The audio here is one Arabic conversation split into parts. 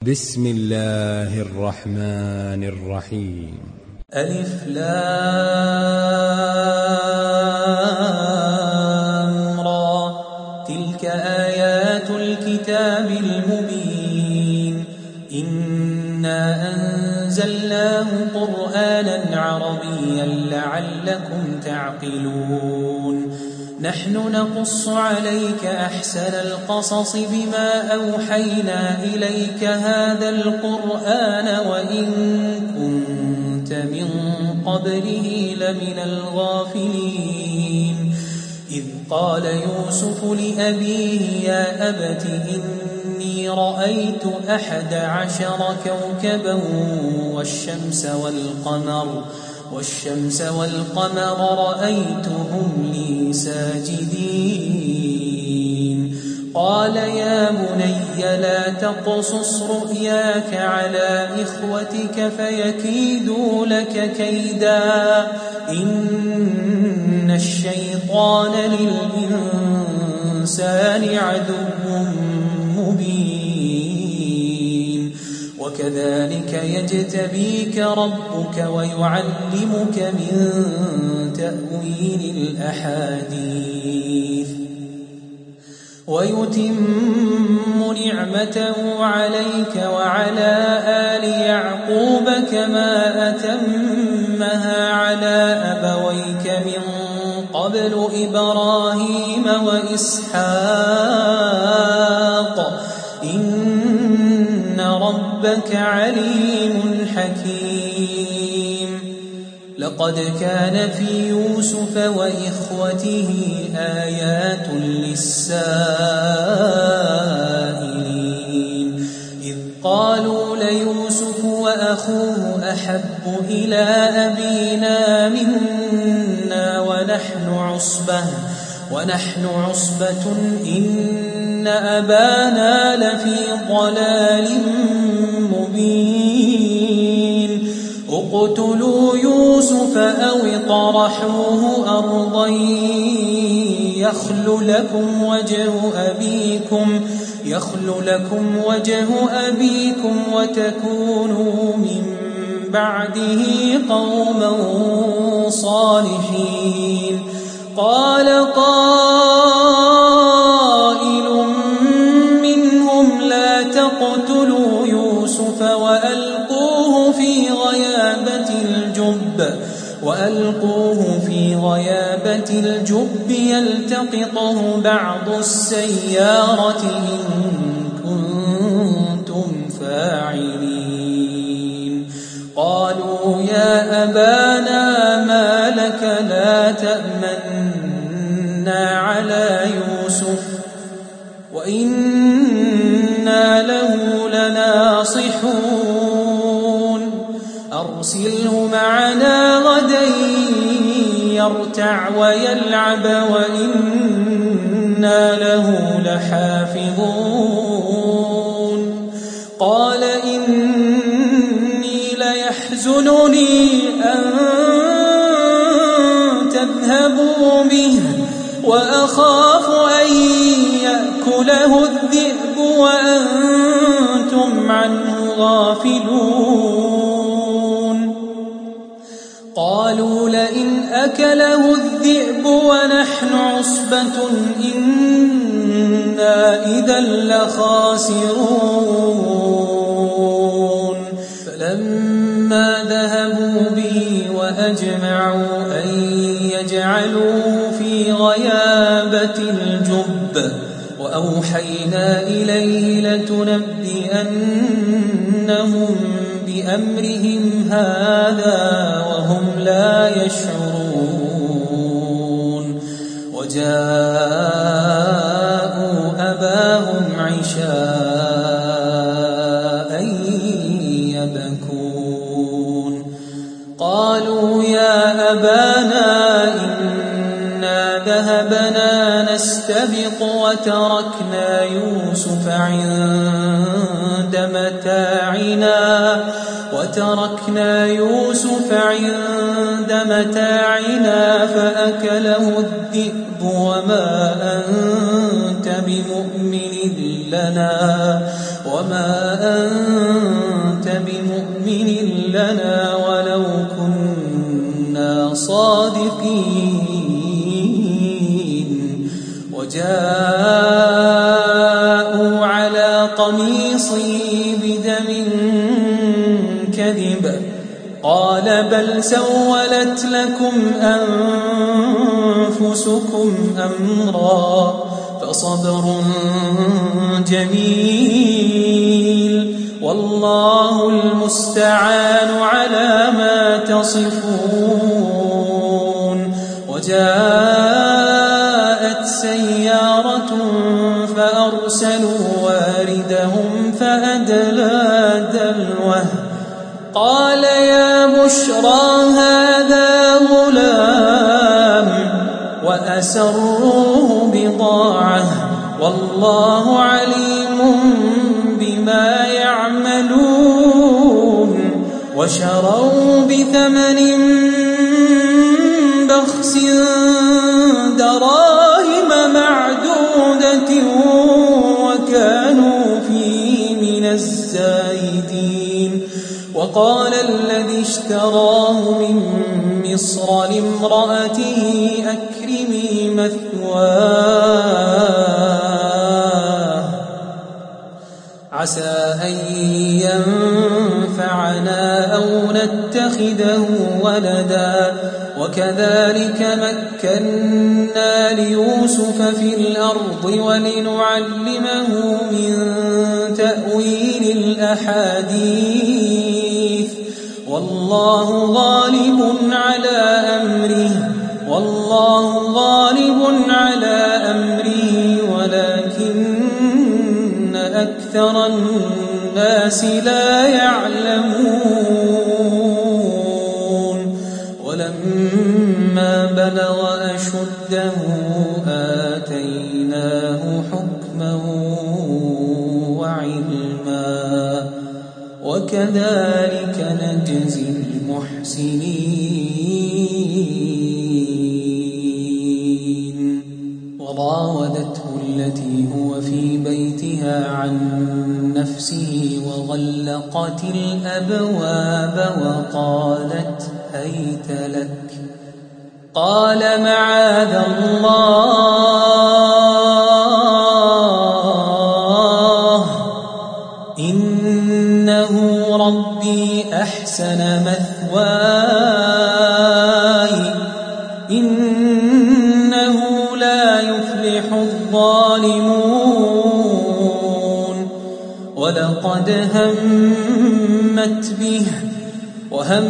بسم الله الرحمن الرحيم. ألف لام را تلك آيات الكتاب المبين إنا أنزلناه قرآنا عربيا لعلكم تعقلون نحن نقص عليك أحسن القصص بما أوحينا إليك هذا القرآن وإن كنت من قبله لمن الغافلين إذ قال يوسف لأبيه يا أبت إني رأيت 11 كوكبا والشمس والقمر رأيتهم لي ساجدين قال يا بني لا تقصص رؤياك على إخوتك فيكيدوا لك كيدا إن الشيطان للإنسان عدو مبين وكذلك يجتبيك ربك ويعلمك من تأويل الأحاديث ويتم نعمته عليك وعلى آل يعقوب كما أتمها على أبويك من قبل إبراهيم وإسحاق إن ربك عليم حكيم لقد كان في يوسف وإخوته آيات للسائلين إذ قالوا ليوسف وأخوه أحب إلى أبينا منا ونحن عصبة إن أبانا لفي ضلال مبين اقتلوا يوسف أو اطرحوه أرضا يخل لكم وجه أبيكم وتكونوا من بعده قوما صالحين قال قائل منهم لا تقتلوا يوسف وألقوه في غيابة الجب يلتقطه بعض السيارة إن كنتم فاعلين قالوا يا أبانا ما لك لا تأمنا على يوسف وإنا له لناصحون أرسله معنا غدا يرتع ويلعب وإنا له لحافظون قال إني ليحزنني أن تذهبوا به وأخاف أن يأكله الذئب وأنتم عنه غافلون قالوا لئن أكله الذئب ونحن عصبة إنا إذا لخاسرون فلما ذهبوا به وأجمعوا أن يجعلوه في غيابة الجب وأوحينا إليه لتنبئنهم بأمرهم هذا وهم لا يشعرون وجاءوا أباهم عشاء يبكون قالوا يا أبانا إنا ذهبنا نستبق وتركنا يوسف عند متاعنا فأكله الذئب وما أنت بمؤمن لنا وما أنت بمؤمن لنا ولو كنا صادقين وجاءوا على قميصه بدم كذب قال بل سولت لكم أنفسكم أمرا فصبر جميل والله المستعان على ما تصفون وجاءت سيارة فأرسلوا واردهم فأدلى دلوه قال يا بشرى هذا غلام وأسروه بضاعة والله عليم بما يعملون وشروا بثمن بخس دراهم معدودة وكانوا فيه من الزاهدين وقال الذي اشتراه من مصر لامرأته أكرمي مثواه عسى أن ينفعنا أو نتخذه ولدا وكذلك مكنا ليوسف في الأرض ولنعلمه من تأويل الأحاديث والله غالب على أمره ولكن أكثر الناس لا يعلمون ولما بلغ أشده آتيناه حكما وعلما وكذلك نجزي المحسنين وراودته التي هو في بيتها عن نفسه وغلقت الأبواب وقالت هيت لك قال معاذ الله إنه ربي أحسن مثواي إنه لا يفلح الظالمون ولقد همت به وهم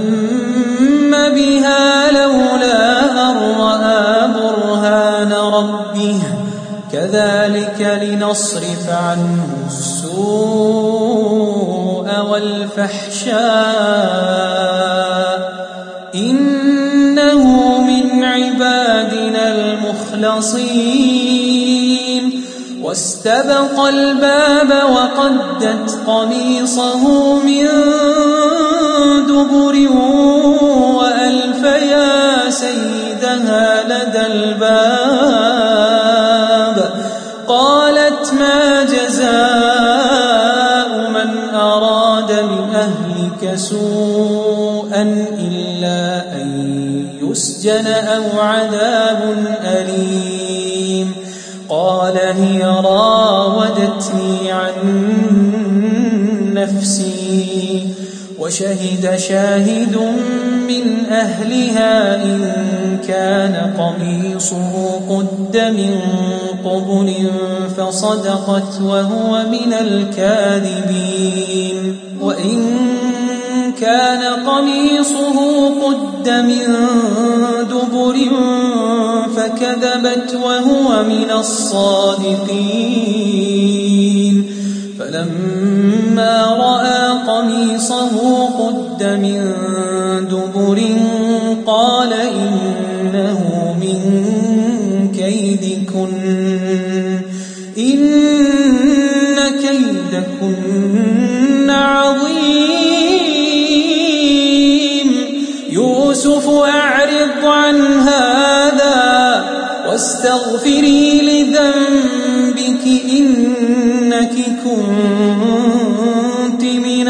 بها لولا أن رأى برهان ربه كذلك لنصرف عنه السوء والفحشاء إنه من عبادنا المخلصين واستبق الباب وقدت قميصه من دبر وألف يا سيدها لدى الباب قالت ما جزاء من أراد بأهلك سوءا إلا أن يسجن أو عذاب أليم قال هي راودتني عن نفسي وشهد شاهد من أهلها إن كان قميصه قد من قبل فصدقت وهو من الكاذبين وإن كان قميصه قد من دبر فكذبت وهو من الصادقين فلما رأى قميصه قد من دبر قال إنه من كيدكن إن كيدكن عظيم يوسف أعرض عن هذا واستغفري لذنبك إنك كنت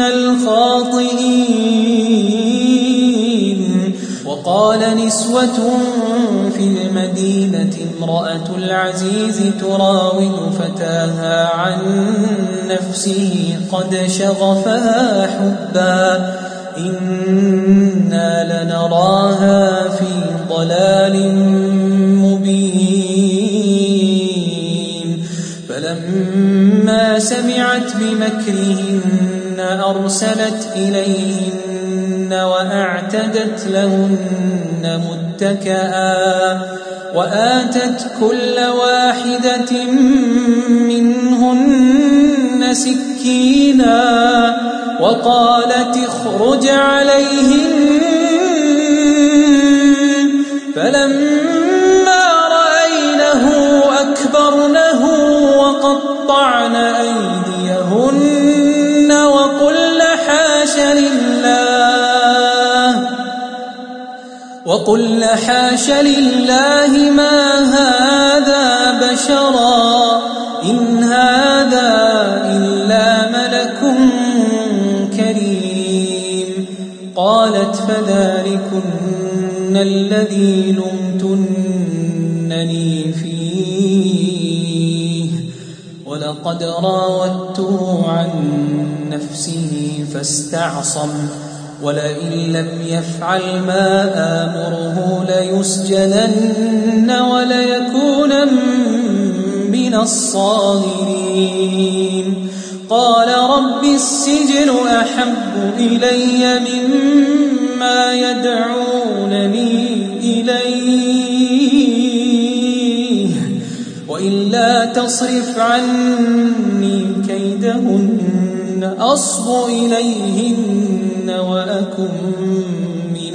الخاطئين. وقال نسوة في المدينة امرأة العزيز تراود فتاها عن نفسه قد شغفها حبا إنا لنراها في ضلال مبين. فلما سمعت بمكرهن أرسلت إليهن وأعتدت لهن متكئا وآتت كل واحدة منهن سكينا وقالت اخرج عليهن. فلما رأينه أكبرنه وقطعن أيديهن وقلن حاش لله ما هذا بشرا إن هذا إلا ملك كريم. قالت فذلكن الذي لمتنني فيه ولقد راودته عن نفسه فاستعصم ولئن لم يفعل ما آمره ليسجنن وليكونن من الصاغرين. قال رب السجن أحب إلي مما يدعونني إليه وإلا تصرف عني كيدهن أصب إليهن وأكن من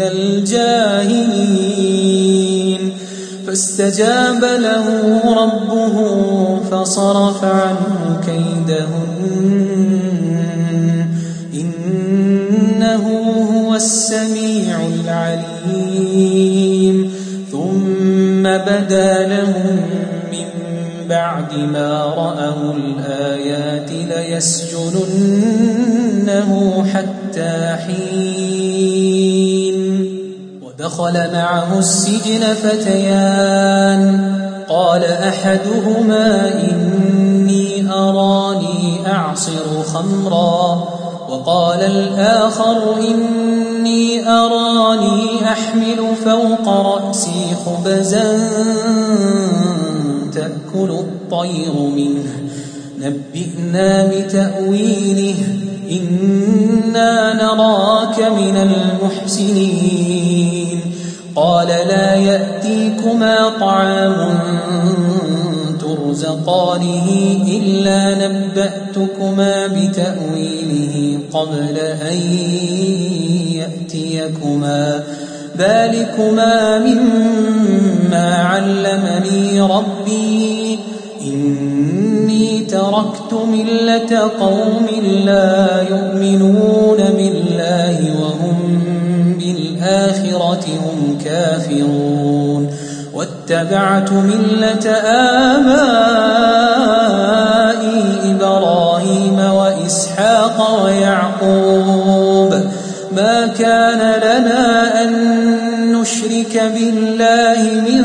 الجاهلين. فاستجاب له ربه فصرف عنه كيدهن إنه هو السميع العليم. ثم بدا لهم من بعد ما رأوا الآيات ليسجننه حتى حين. ودخل معه السجن فتيان قال أحدهما إني أراني أعصر خمرا وقال الآخر إني أراني أحمل فوق رأسي خبزا تأكل الطير منه نبئنا بتأويله إنا نراك من المحسنين. قال لا يأتيكما طعام ترزقانه إلا نبأتكما بتأويله قبل أن يأتيكما ذلكما مما علمني ربي إني تركت ملة قوم لا يؤمنون بالله وهم بالآخرة هم كافرون واتبعت ملة آبائي إبراهيم وإسحاق ويعقوب ما كان لنا أن نشرك بالله من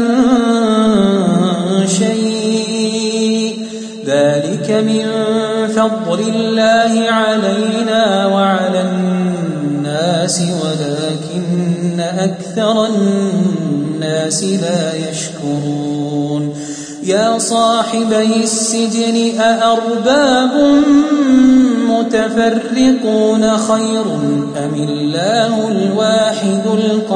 شيء ذلك من فضل الله علينا وعلى الناس ولكن أكثر الناس لا يشكرون. يا صاحبي السجن أأرباب متفرقون خير أم الله الواحد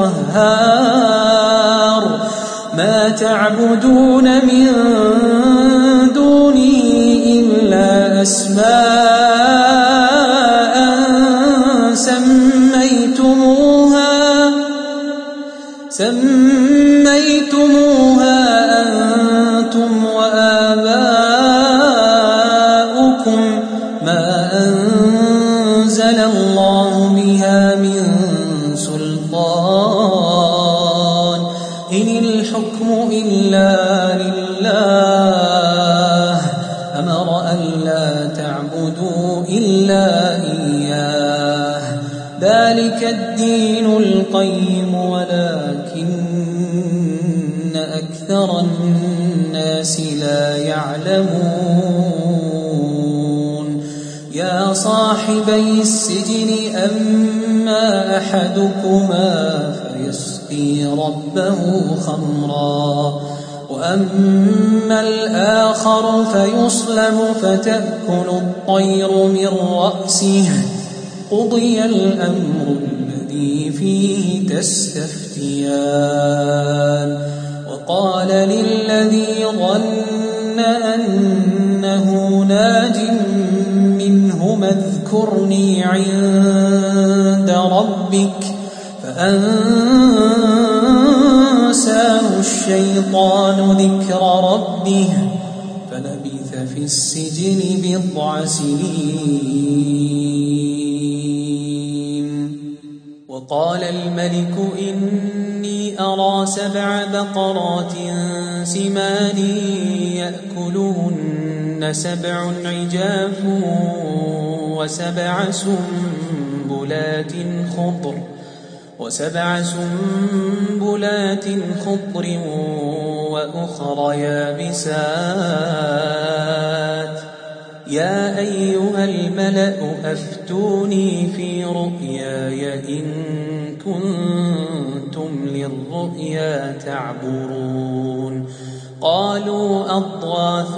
القهار ما تعبدون من دونه إلا أسماء سميتموها أنتم وآباؤكم ما أنزل الله بها من سلطان إن الحكم إلا لله أمر أن لا تعبدوا إلا إياه ذلك الدين القيم ولكن أكثر الناس لا يعلمون يا صاحبي السجن أما أحدكما فيسقي ربه خمرا وأما الآخر فيصلب فتأكل الطير من رأسه قضي الأمر الذي فيه تستفتيان وقال للذي ظن أنه ناج منهما اذكرني عند ربك فأنساه الشيطان ذكر ربه فلبث في السجن بضع سنين وقال الملك إني أرى 7 بقرات سمان يأكلهن 7 عجاف وسبع سنبلات خضر وأخر يابسات يا أيها الملأ أفتوني في رؤياي إن كنتم للرؤيا تعبرون قالوا أضغاث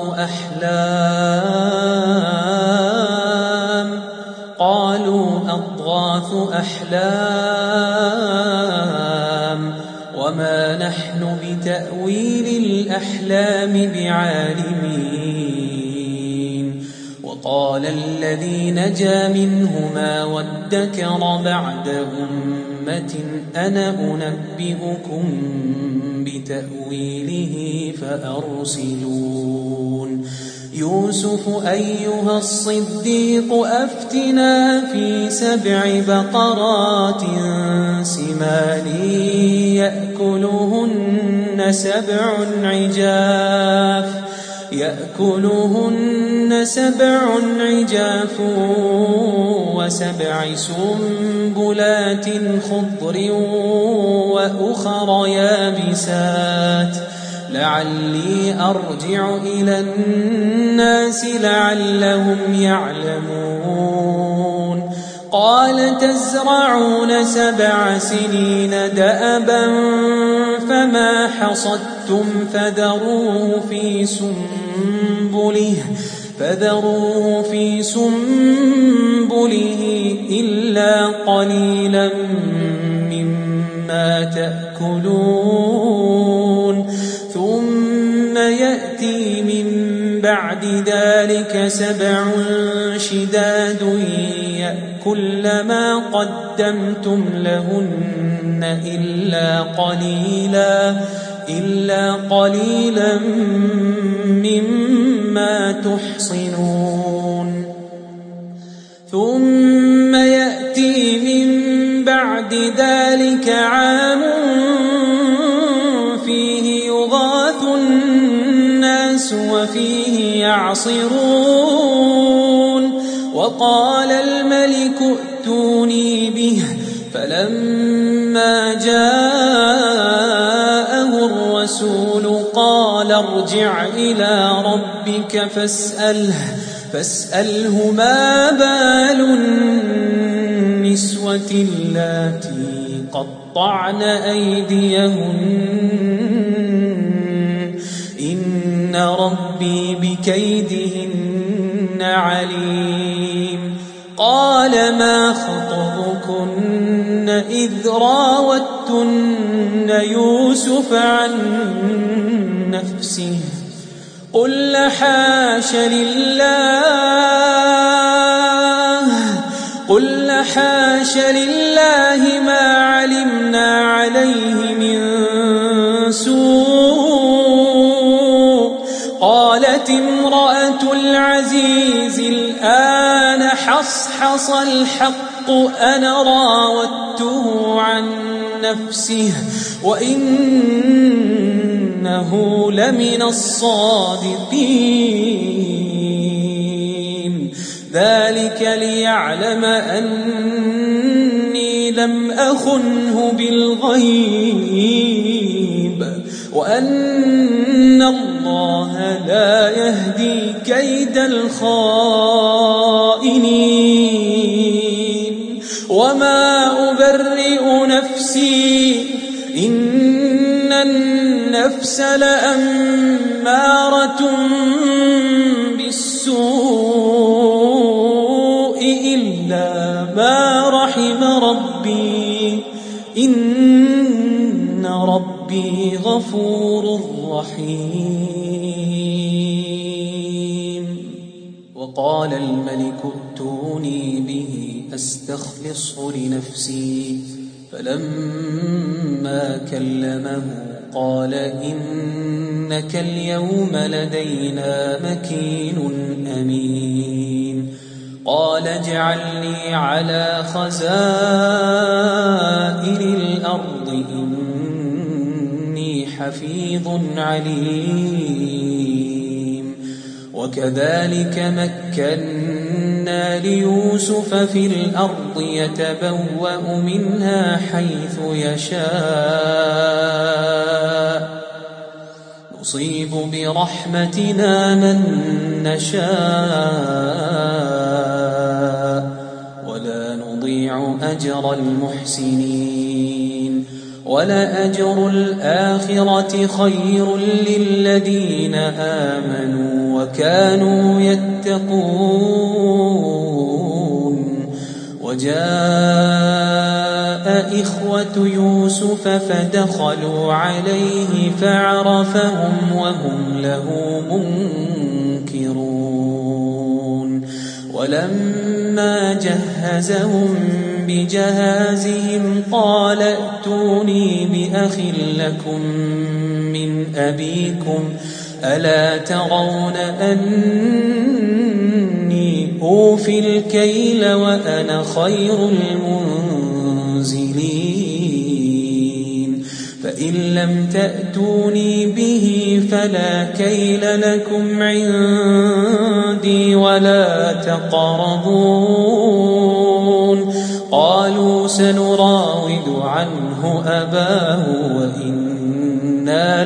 أحلام وما نحن بتأويل الأحلام بعالمين وقال الذي نجا منهما وادكر بعد أمة أنا أنبئكم بتأويله فأرسلون يوسف أيها الصديق أفتنا في 7 بقرات سمان يأكلهن 7 عجاف و7 سنبلات خضر وأخر يابسات لعلي أرجع إلى الناس لعلهم يعلمون قال تزرعون 7 سنين دأبا فما حصدتم فذروه في سنبله إلا قليلا مما تأكلون ثم يأتي من بعد ذلك 7 شداد يأكل ما قدمتم لهن إلا قليلا مما تحصنون ثم يأتي من بعد ذلك عام فيه يغاث الناس وفيه يعصرون وقال الملك ائتوني به فلما جاءه الرسول قال ارجع إلى ربك فاسأله ما بال النسوة اللاتي قطعن أيديهن إن ربي بكيدهن عليم قال ما خطبكن إذ راوتن يوسف عن نفسه قلن حاش لله ما علمنا عليه من سوء قالت امرأة العزيز الآن حصحص الحق أنا راودته عن نفسه وإنه لمن الصادقين ذلك ليعلم أني لم أخنه بالغيب وأن الله لا يهدي كيد الخائنين وما أبرئ نفسي إن النفس لأمارة بالسوء إلا ما رحم ربي إن ربي غفور رحيم. وقال الملك ائتوني به أستخلصه لنفسي فلما كلمه قال إنك اليوم لدينا مكين أمين. قال اجعلني على خزائن الأرض إني حفيظ عليم. وكذلك مكنا ليوسف في الأرض يتبوأ منها حيث يشاء نصيب برحمتنا من نشاء ولا نضيع أجر المحسنين. ولأجر الآخرة خير للذين آمنوا وكانوا يتقون. وجاء إخوة يوسف فدخلوا عليه فعرفهم وهم له منكرون. ولما جهزهم بجهازهم قال ائتوني بأخ لكم من أبيكم ألا ترون أني أوفي الكيل وأنا خير المنزلين. فإن لم تأتوني به فلا كيل لكم عندي ولا تقربون. قالوا سنراود عنه أباه وإنا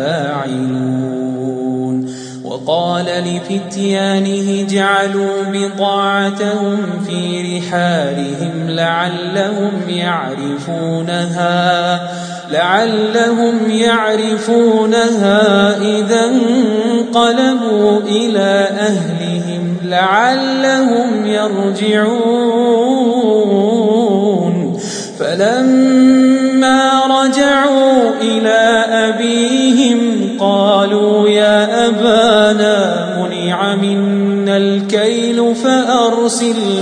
لفاعلون. وقال لفتيانه اجعلوا بضاعتهم في رحالهم لعلهم يعرفونها إذا انقلبوا إلى أهلهم لعلهم يرجعون. فلما رجعوا إلى أبيهم قالوا يا أبانا منع منا الكيل فأرسل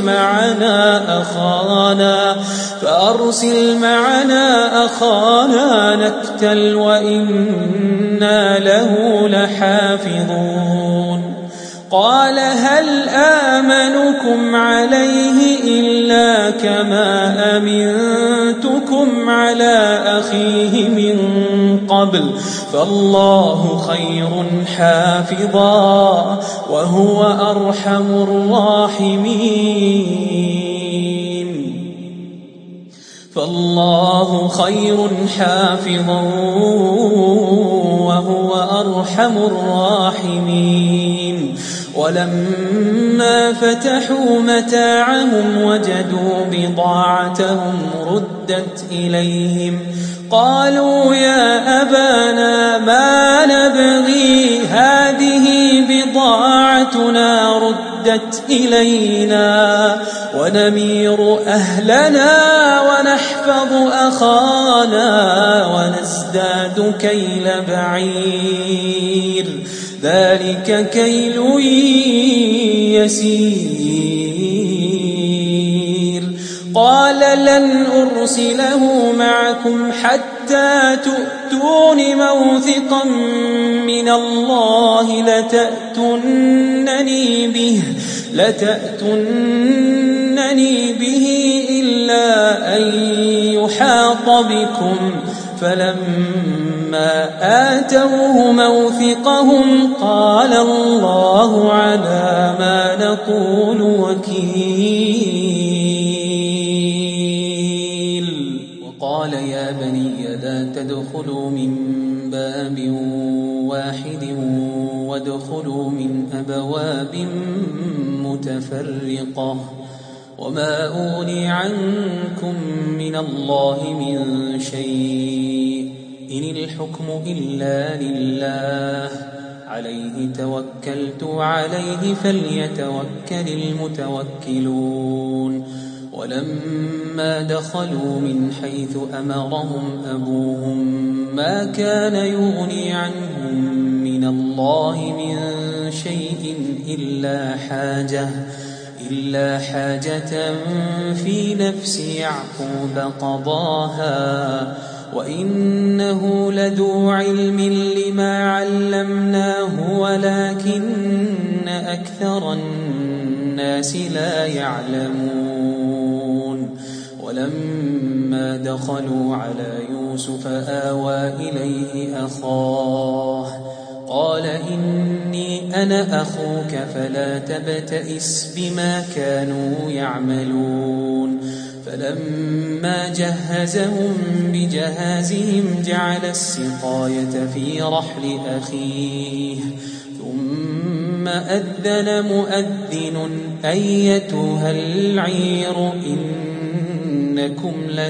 معنا أخانا نكتل وإنا له لحافظون. قال هل آمنكم عليه إلا كما أمنتكم على أخيه من قبل فالله خير حافظا وهو أرحم الراحمين. ولما فتحوا متاعهم وجدوا بضاعتهم ردت إليهم قالوا يا أبانا ما نبغي هذه بضاعتنا ردت إلينا ونمير أهلنا ونحفظ أخانا ونزداد كيل بعير ذلك كيل يسير. قال لن أرسله معكم حتى تؤتون موثقا من الله لتأتونني به إلا أن يحاط بكم. فلما آتوه موثقهم قال الله على ما نقول وكيل. قال يا بني لا تدخلوا من باب واحد وادخلوا من أبواب متفرقة وما أغني عنكم من الله من شيء إن الحكم إلا لله عليه توكلت عليه فليتوكل المتوكلون ولما دخلوا من حيث أمرهم أبوهم ما كان يغني عنهم من الله من شيء إلا حاجة في نفس يعقوب قضاها وإنه لذو علم لما علمناه ولكن أكثر الناس لا يعلمون ولما دخلوا على يوسف آوى إليه أخاه قال إني أنا أخوك فلا تبتئس بما كانوا يعملون فلما جهزهم بجهازهم جعل السقاية في رحل أخيه ثم أذن مؤذن أيتها العير إنكم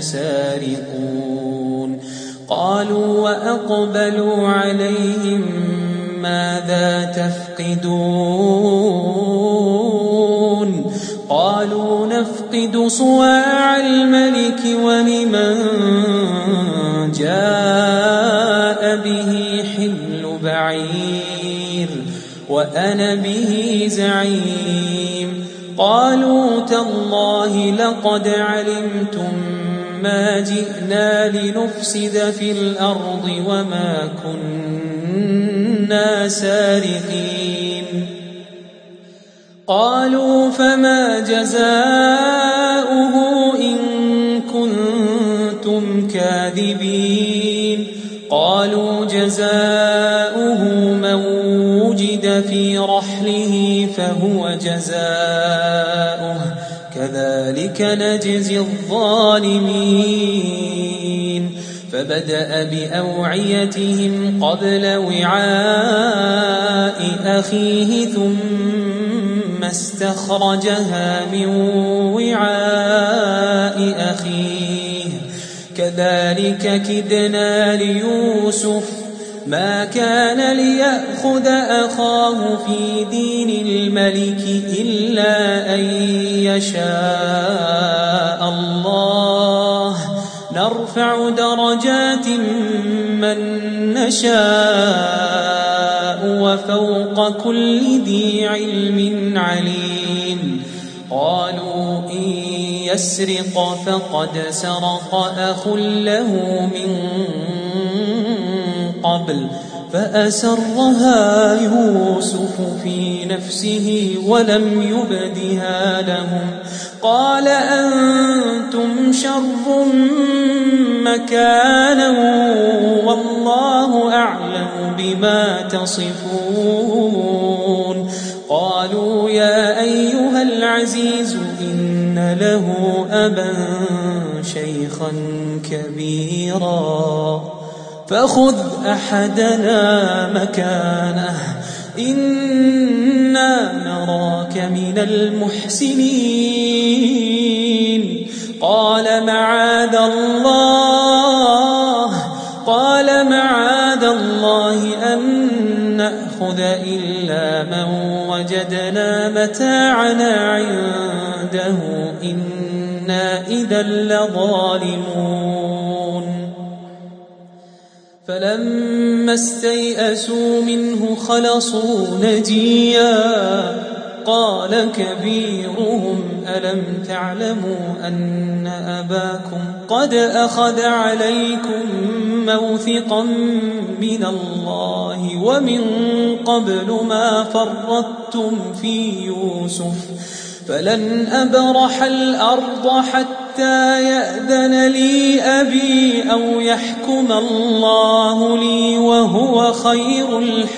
لسارقون قالوا وأقبلوا عليهم ماذا تفقدون قالوا نفقد صواع الملك ولمن جاء به حمل بعير وأنا به زعيم قالوا تالله لقد علمتم ما جئنا لنفسد في الأرض وما كنا سارقين قالوا فما جزاؤه إن كنتم كاذبين قالوا جزاؤه من وجد في رحله فهو جزاؤه كذلك نجزي الظالمين فبدأ بأوعيتهم قبل وعاء أخيه ثم استخرجها من وعاء أخيه كذلك كدنا ليوسف ما كان ليأخذ أخاه في دين الملك إلا أن يشاء الله نرفع درجات من نشاء وفوق كل ذي علم عليم قالوا إن يسرق فقد سرق أخ له من قبل فأسرها يوسف في نفسه ولم يبدها لهم قال أنتم شر مكانا والله أعلم بما تصفون قالوا يا أيها العزيز إن له أبا شيخا كبيرا فخذ أحدنا مكانه إنا نراك من المحسنين قال معاذ الله أن نأخذ إلا من وجدنا متاعنا عنده إنا إذا لظالمون فلما استيئسوا منه خلصوا نجيا قال كبيرهم ألم تعلموا أن أباكم قد أخذ عليكم موثقا من الله ومن قبل ما فرطتم في يوسف فلن أبرح الأرض حتى يأذن لي أبي أو يحكم الله لي وهو خير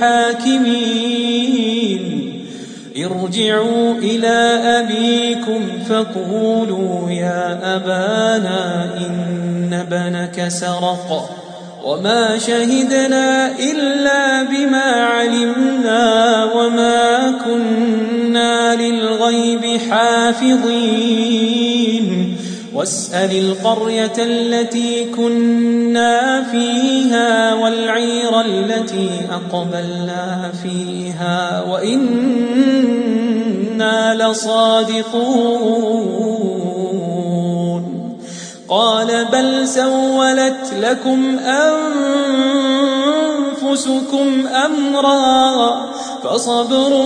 الحاكمين ارجعوا إلى أبيكم فقولوا يا أبانا إن ابنك سرق وما شهدنا إلا بما علمنا وما كنا للغيب حافظين واسأل القرية التي كنا فيها والعير التي أقبلنا فيها وإنا لصادقون قال بل سولت لكم أنفسكم أمرا فصبر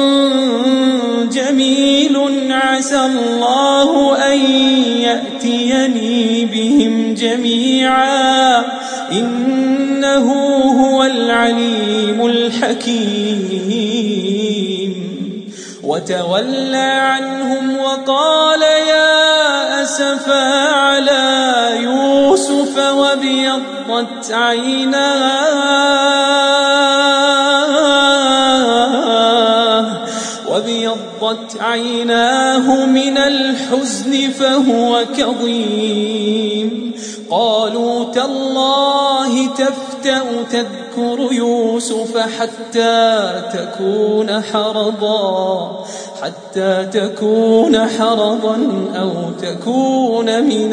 جميل عسى الله أن يأتيني بهم جميعا إنه هو العليم الحكيم وتولى عنهم وقال يا أسفا على يوسف وابيضت عيناه من الحزن فهو كظيم قالوا تالله تفتأ تذكر يوسف حتى تكون حرضا أو تكون من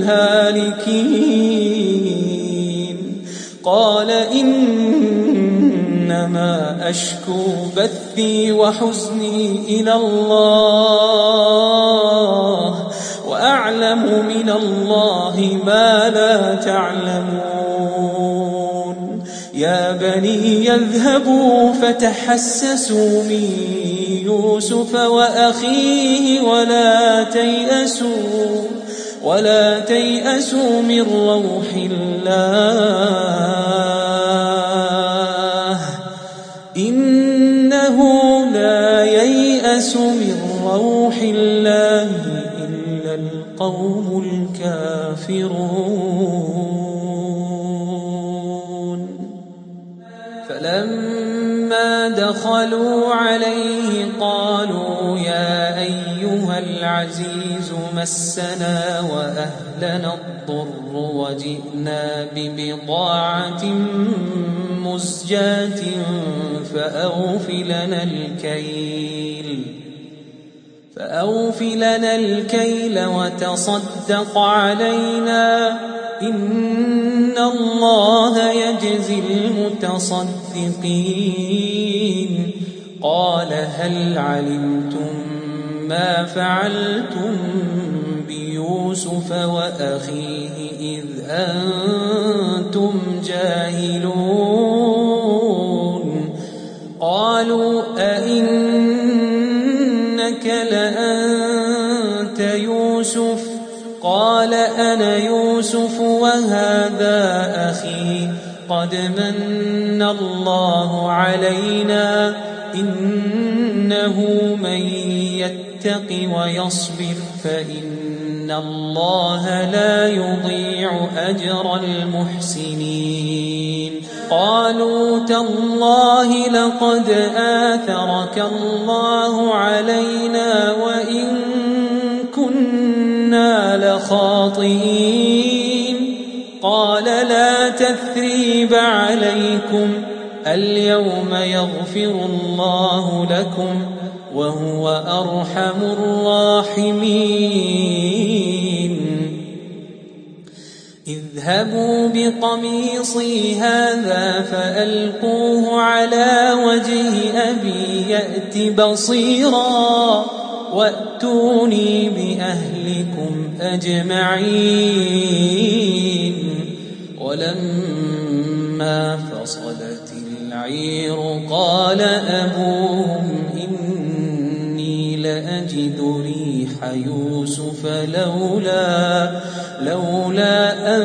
الهالكين قال إنما أشكو بثي وحزني إلى الله وأعلم من الله ما لا تعلمون يا بني يذهبوا فتحسسوا من يوسف وأخيه ولا تيأسوا من روح الله إنه لا ييأس من روح الله إلا القوم الكافرون فلما دخلوا عليه قالوا يا أيها العزيز مسنا وأهلنا الضر وجئنا ببضاعة مزجاة فأوف لنا الكيل وتصدق علينا إن الله يجزي المتصدقين قال هل علمتم ما فعلتم بيوسف وأخيه إذ أنتم جاهلون قالوا أئنك لأنت يوسف قال أنا يوسف وهذا أخي قد من الله علينا إنه من يتق ويصبر فإن الله لا يضيع أجر المحسنين قالوا تالله لقد آثرك الله علينا وإن كنا لخاطئين قال لا تثريب عليكم اليوم يغفر الله لكم وهو أرحم الراحمين اذهبوا بقميصي هذا فألقوه على وجه أبي يأت بصيرا وأتوني بأهلكم أجمعين ولما فصلت العير قال أبوهم إني لأجد ريح يوسف لولا أن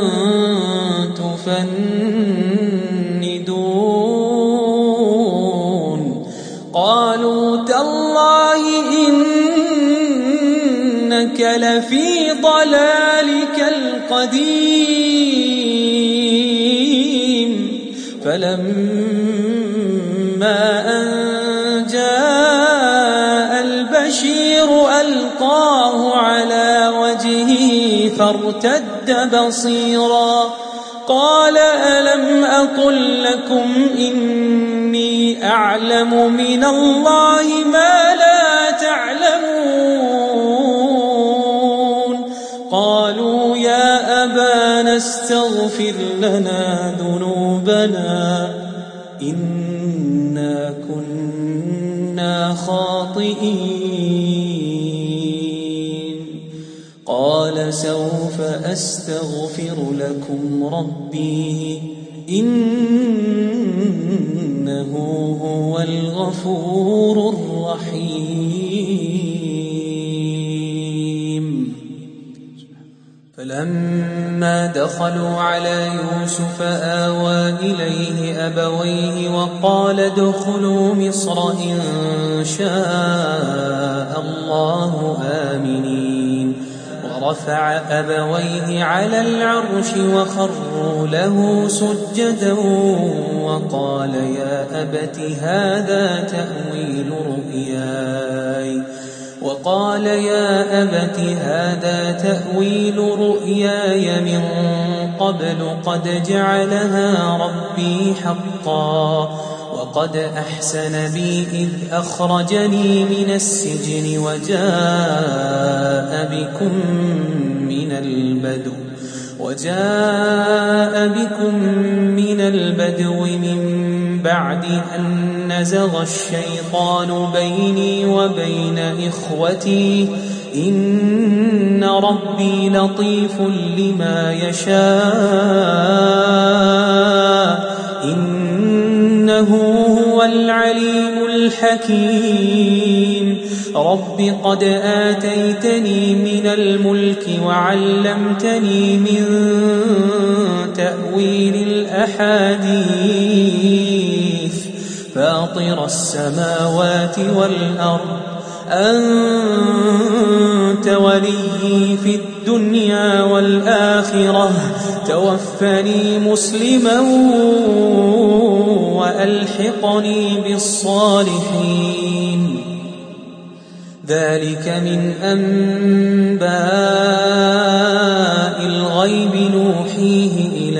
تفندون قالوا تالله إنك لفي ضلالك القديم فلما أن جاء البشير ألقاه على وجهه فارتد بصيرا قال ألم أقل لكم إني أعلم من الله ما لا تعلمون قالوا يا أبانا استغفر لنا ذنوبنا إنا كنا خاطئين قال سوف أستغفر لكم ربي إنه هو الغفور الرحيم فلما دخلوا على يوسف آوى إليه أبويه وقال ادخلوا مصر إن شاء الله آمنين ورفع أبويه على العرش وخروا له سجدا وقال يا أبت هذا تأويل رؤياي من قبل قد جعلها ربي حقا وقد أحسن بي إذ أخرجني من السجن وجاء بكم من البدو من بعد أن نزغ الشيطان بيني وبين إخوتي إن ربي لطيف لما يشاء إنه هو العليم الحكيم رب قد آتيتني من الملك وعلمتني من تأويل الأحاديث فاطر السماوات والأرض أنت ولي في الدنيا والآخرة توفني مسلما وألحقني بالصالحين ذلك من أنباء الغيب نوحيه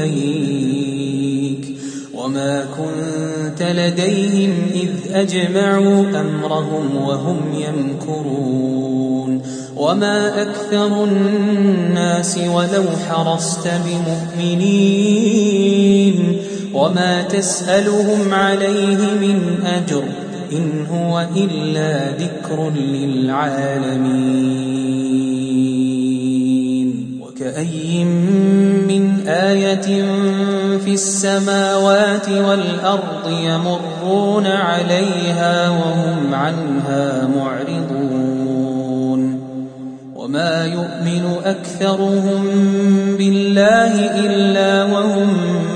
إليك وما كنت لديهم إذ أجمعوا أمرهم وهم يمكرون وما أكثر الناس ولو حرصت بمؤمنين وما تسألهم عليه من أجر إن هو إلا ذكر للعالمين وكأي من آية في السماوات والأرض يمرون عليها وهم عنها معرضون وما يؤمن أكثرهم بالله إلا وهم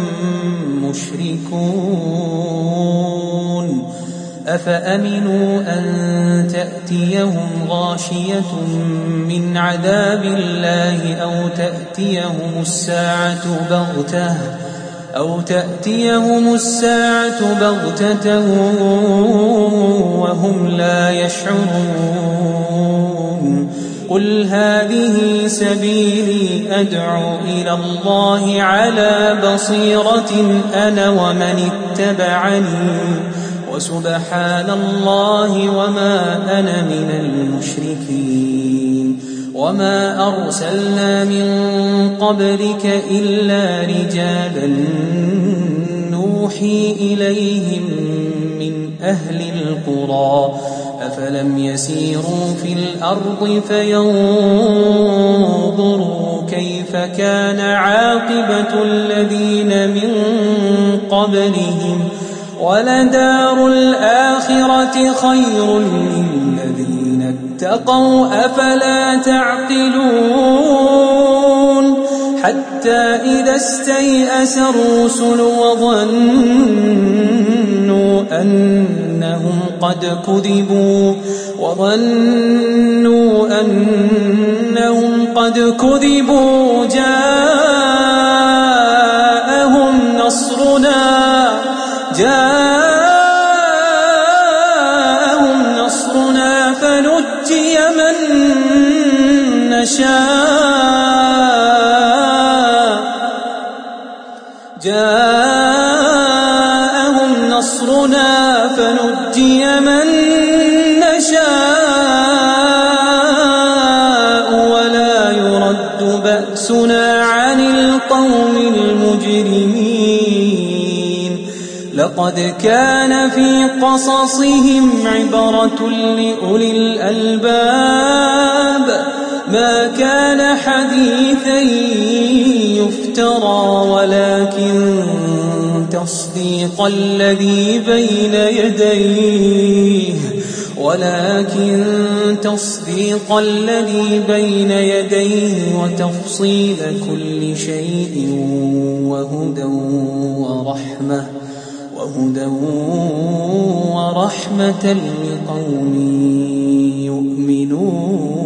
مشركون أفأمنوا أن تأتيهم غاشية من عذاب الله أو تأتيهم الساعة بغتة وهم لا يشعرون قل هذه سبيلي أدعو إلى الله على بصيرة أنا ومن اتبعني وسبحان الله وما أنا من المشركين وما أرسلنا من قبلك إلا رجالا نوحي إليهم من أهل القرى أفلم يسيروا في الأرض فينظروا كيف كان عاقبة الذين من قبلهم ولدار الآخرة خير للذين اتقوا أفلا تعقلون حتى إذا استيأس الرسل وظنوا أنهم قد كذبوا جاءهم نصرنا فنجي من نشاء جاءهم نصرنا فنجي من نشاء ولا يرد بأسنا عن القوم المجرمين لقد كان في قصصهم عبرة لأولي الألباب ما كان حديثا يفترى ولكن تصديق الذي بين يديه وتفصيل كل شيء وهدى ورحمة لقوم يؤمنون.